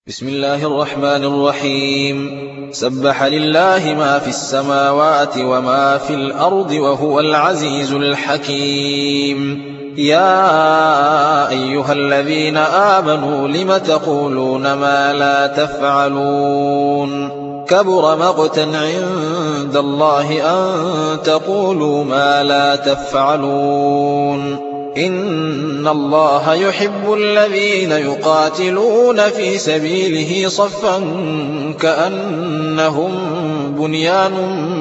بسم الله الرحمن الرحيم. سبح لله ما في السماوات وما في الأرض وهو العزيز الحكيم. يا أيها الذين آمنوا لم تقولون ما لا تفعلون كبر مقتا عند الله أن تقولوا ما لا تفعلون إن الله يحب الذين يقاتلون في سبيله صفا كأنهم بنيان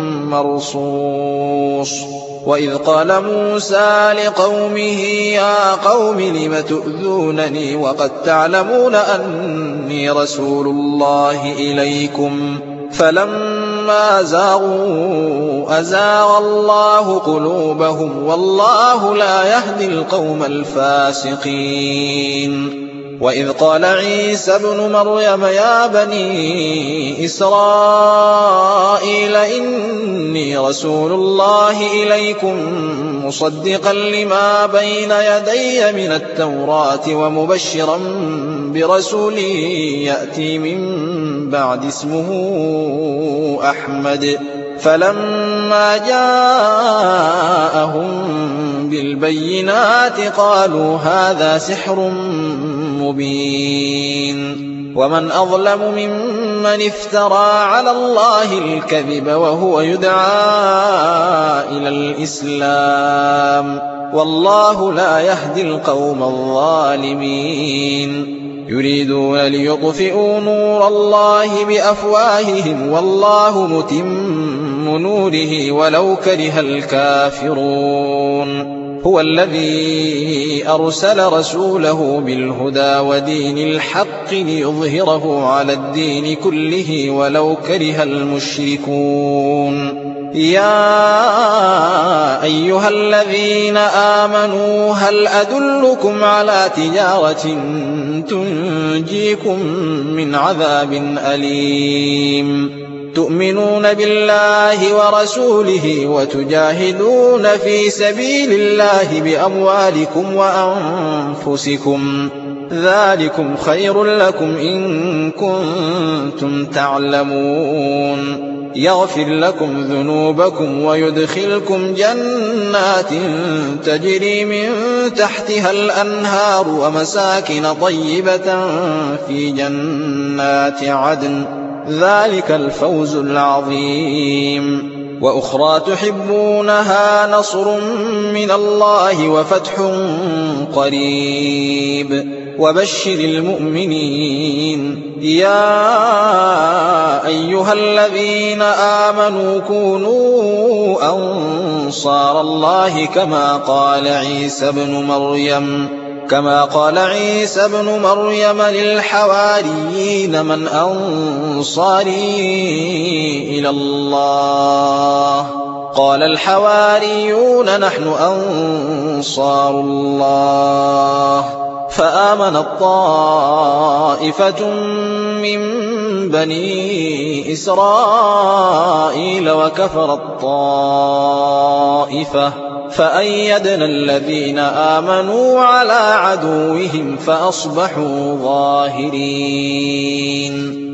مرصوص. وإذ قال موسى لقومه يا قوم لم تؤذونني وقد تعلمون أني رسول الله إليكم فلما زاغوا أزاغ الله قلوبهم والله لا يهدي القوم الفاسقين. وإذ قال عيسى ابن مريم يا بني إسرائيل إني رسول الله إليكم مصدقا لما بين يدي من التوراة ومبشرا برسول يأتي من بعد اسمه أحمد. فلما جاءهم بالبينات قالوا هذا سحر مبين. ومن أظلم ممن افترى على الله الكذب وهو يدعى إلى الإسلام والله لا يهدي القوم الظالمين. يريدون ليطفئوا نور الله بأفواههم والله متم نوره ولو كره الكافرون. هو الذي أرسل رسوله بالهدى ودين الحق ليظهره على الدين كله ولو كره المشركون. يا أيها الذين آمنوا هل أدلكم على تجارة تنجيكم من عذاب أليم تؤمنون بالله ورسوله وتجاهدون في سبيل الله بأموالكم وأنفسكم ذلكم خير لكم إن كنتم تعلمون. يغفر لكم ذنوبكم ويدخلكم جنات تجري من تحتها الأنهار ومساكن طيبة في جنات عدن ذلك الفوز العظيم. وأخرى تحبونها نصر من الله وفتح قريب وبشر المؤمنين. يا أيها الذين آمنوا كونوا أنصار الله كما قال عيسى ابن مريم للحواريين من أنصاري إلى الله قال الحواريون نحن أنصار الله. فآمنت طائفة من بني إسرائيل وكفرت طائفة فأيدنا الذين آمنوا على عدوهم فأصبحوا ظاهرين.